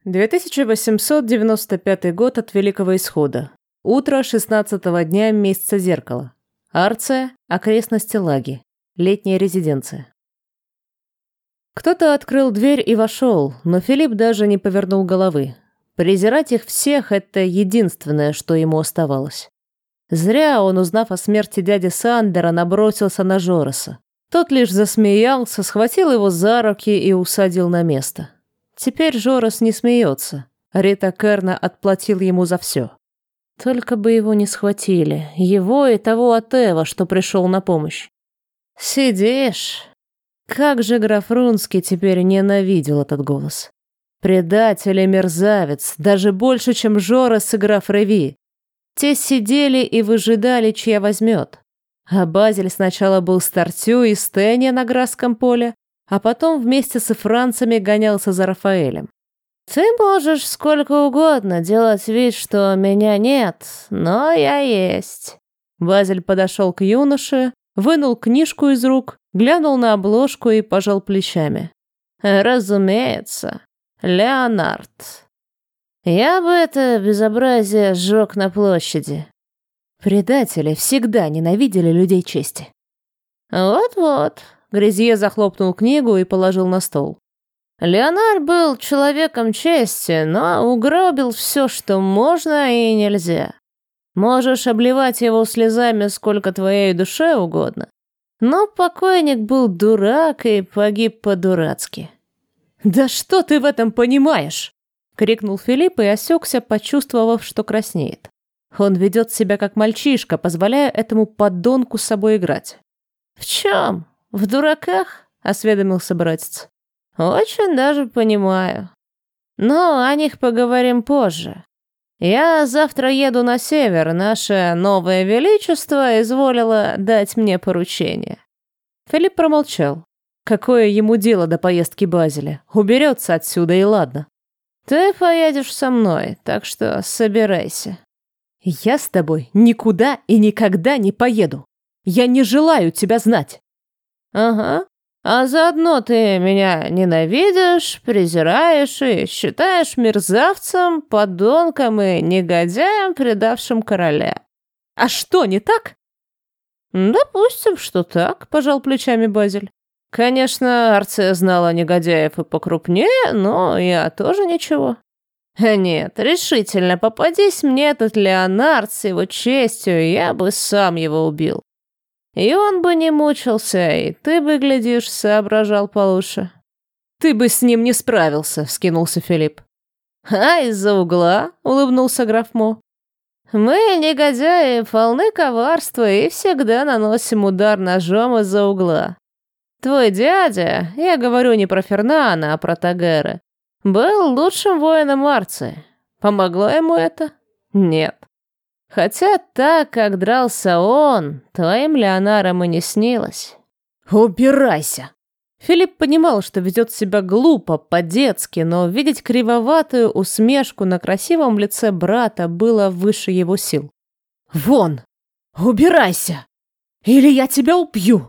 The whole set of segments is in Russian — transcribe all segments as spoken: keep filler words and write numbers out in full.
две тысячи восемьсот девяносто пятый год от Великого Исхода. Утро шестнадцатого дня месяца Зеркала. Арция, окрестности Лаги. Летняя резиденция. Кто-то открыл дверь и вошел, но Филипп даже не повернул головы. Презирать их всех – это единственное, что ему оставалось. Зря он, узнав о смерти дяди Сандера, набросился на Жороса. Тот лишь засмеялся, схватил его за руки и усадил на место. Теперь Жорос не смеется. Рита Керна отплатил ему за все. Только бы его не схватили. Его и того Атева, что пришел на помощь. «Сидишь?» Как же граф Рунский теперь ненавидел этот голос. Предатель и мерзавец, даже больше, чем Жорос и граф Реви. Те сидели и выжидали, чья возьмет. А Базель сначала был с Тартю и Стене на Грасском поле, а потом вместе с францами гонялся за Рафаэлем. «Ты можешь сколько угодно делать вид, что меня нет, но я есть». Базель подошел к юноше, вынул книжку из рук, глянул на обложку и пожал плечами. «Разумеется, Леонард. Я бы это безобразие сжег на площади». Предатели всегда ненавидели людей чести. «Вот-вот». Грязье захлопнул книгу и положил на стол. Леонард был человеком чести, но угробил все, что можно и нельзя. Можешь обливать его слезами сколько твоей душе угодно, но покойник был дурак и погиб по-дурацки. «Да что ты в этом понимаешь?» — крикнул Филипп и осекся, почувствовав, что краснеет. Он ведет себя как мальчишка, позволяя этому подонку с собой играть. «В чем? В дураках?» — осведомился братец. «Очень даже понимаю. Но о них поговорим позже. Я завтра еду на север, наше новое величество изволило дать мне поручение». Филипп промолчал. Какое ему дело до поездки Базеля? Уберется отсюда и ладно. «Ты поедешь со мной, так что собирайся». «Я с тобой никуда и никогда не поеду. Я не желаю тебя знать». «Ага. А заодно ты меня ненавидишь, презираешь и считаешь мерзавцем, подонком и негодяем, предавшим короля». «А что, не так?» «Допустим, что так», — пожал плечами Базель. «Конечно, Арция знала негодяев и покрупнее, но я тоже ничего». «Нет, решительно, попадись мне этот Леонард с его честью, я бы сам его убил. И он бы не мучился, и ты бы, глядишь, соображал получше». «Ты бы с ним не справился», — вскинулся Филипп. «А из-за угла?» — улыбнулся граф Мо. «Мы, негодяи, полны коварства и всегда наносим удар ножом из-за угла. Твой дядя, я говорю не про Фернана, а про Тагера, был лучшим воином Арции. Помогло ему это? Нет. Хотя так, как дрался он, твоим Леонаром и не снилось». «Убирайся!» Филипп понимал, что ведет себя глупо, по-детски, но видеть кривоватую усмешку на красивом лице брата было выше его сил. «Вон! Убирайся! Или я тебя убью!»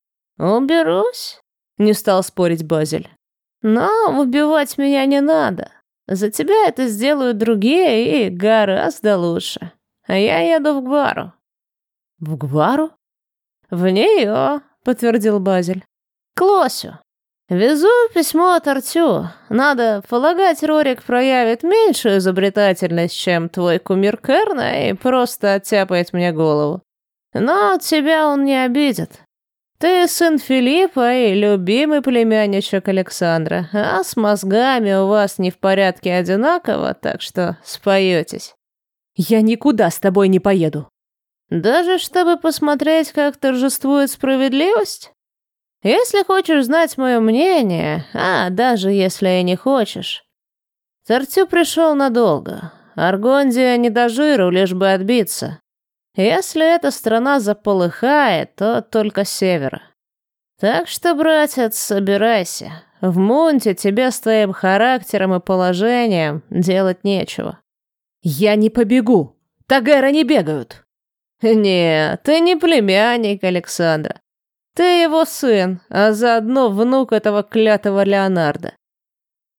«Уберусь?» — не стал спорить Базель. «Но убивать меня не надо. За тебя это сделают другие и гораздо лучше. А я еду в Гвару». «В Гвару?» «В нее», — подтвердил Базель. «К Лосю. Везу письмо от Артю. Надо полагать, Рорик проявит меньшую изобретательность, чем твой кумир Керна, и просто оттяпает мне голову. Но тебя он не обидит. Ты сын Филиппа и любимый племянничек Александра, а с мозгами у вас не в порядке одинаково, так что споетесь». «Я никуда с тобой не поеду». «Даже чтобы посмотреть, как торжествует справедливость? Если хочешь знать мое мнение, а даже если и не хочешь. Тартю пришел надолго. Аргондия не до жиру, лишь бы отбиться. Если эта страна заполыхает, то только с севера. Так что, братец, собирайся. В Мунте тебе с твоим характером и положением делать нечего». «Я не побегу. Тагеры не бегают». «Нет, ты не племянник Александра. Ты его сын, а заодно внук этого клятого Леонарда.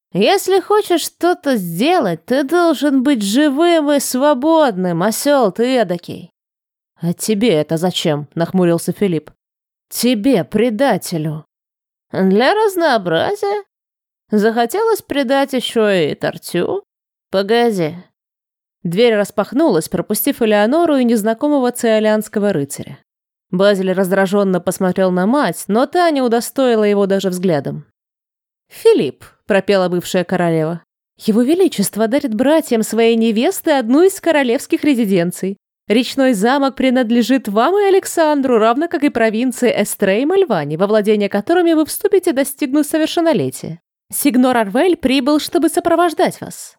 Если хочешь что-то сделать, ты должен быть живым и свободным, осел ты эдакий. А тебе это зачем? Нахмурился Филипп. Тебе, предателю. Для разнообразия. Захотелось предать еще и Тортю? Погоди. Дверь распахнулась, пропустив Элеонору и незнакомого циолианского рыцаря. Базиль раздраженно посмотрел на мать, но та не удостоила его даже взглядом. «Филипп», — пропела бывшая королева, — «Его Величество дарит братьям своей невесты одну из королевских резиденций. Речной замок принадлежит вам и Александру, равно как и провинции Эстре и Мальвани, во владение которыми вы вступите, достигнув совершеннолетия. Сигнор Арвель прибыл, чтобы сопровождать вас».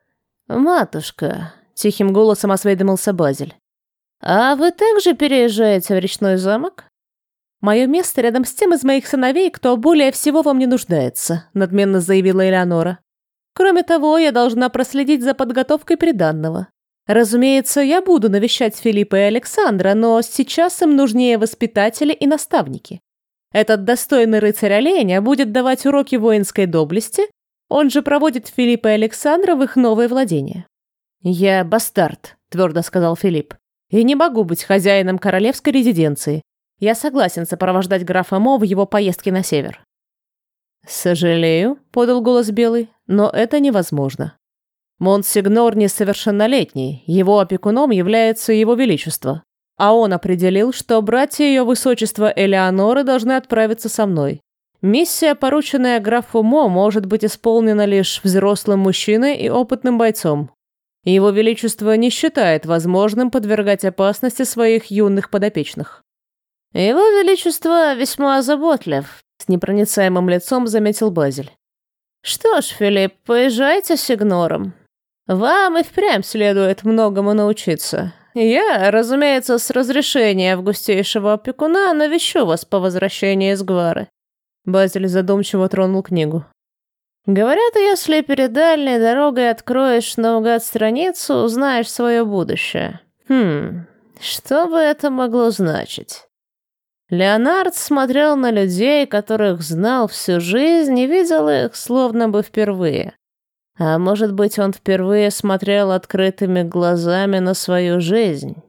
«Матушка», — тихим голосом осведомился Базиль, — «а вы также переезжаете в речной замок?» «Мое место рядом с тем из моих сыновей, кто более всего во мне нуждается», — надменно заявила Элеонора. «Кроме того, я должна проследить за подготовкой приданного. Разумеется, я буду навещать Филиппа и Александра, но сейчас им нужнее воспитатели и наставники. Этот достойный рыцарь оленя будет давать уроки воинской доблести, он же проводит Филиппа и Александра в их новое владение». «Я бастард», — твердо сказал Филипп, — «и не могу быть хозяином королевской резиденции. Я согласен сопровождать графа Мо в его поездке на север». «Сожалею», — подал голос Белый, — «но это невозможно. Монсигнор несовершеннолетний, его опекуном является его величество, а он определил, что братья ее высочества Элеоноры должны отправиться со мной. Миссия, порученная графу Мо, может быть исполнена лишь взрослым мужчиной и опытным бойцом. Его величество не считает возможным подвергать опасности своих юных подопечных». «Его величество весьма заботлив», — с непроницаемым лицом заметил Базиль. «Что ж, Филипп, поезжайте с Сигнором. Вам и впрямь следует многому научиться. Я, разумеется, с разрешения августейшего опекуна навещу вас по возвращении из Гвары». Базиль задумчиво тронул книгу. «Говорят, если перед дальней дорогой откроешь наугад страницу, узнаешь свое будущее. Хм, что бы это могло значить?» Леонард смотрел на людей, которых знал всю жизнь, и видел их словно бы впервые. А может быть, он впервые смотрел открытыми глазами на свою жизнь.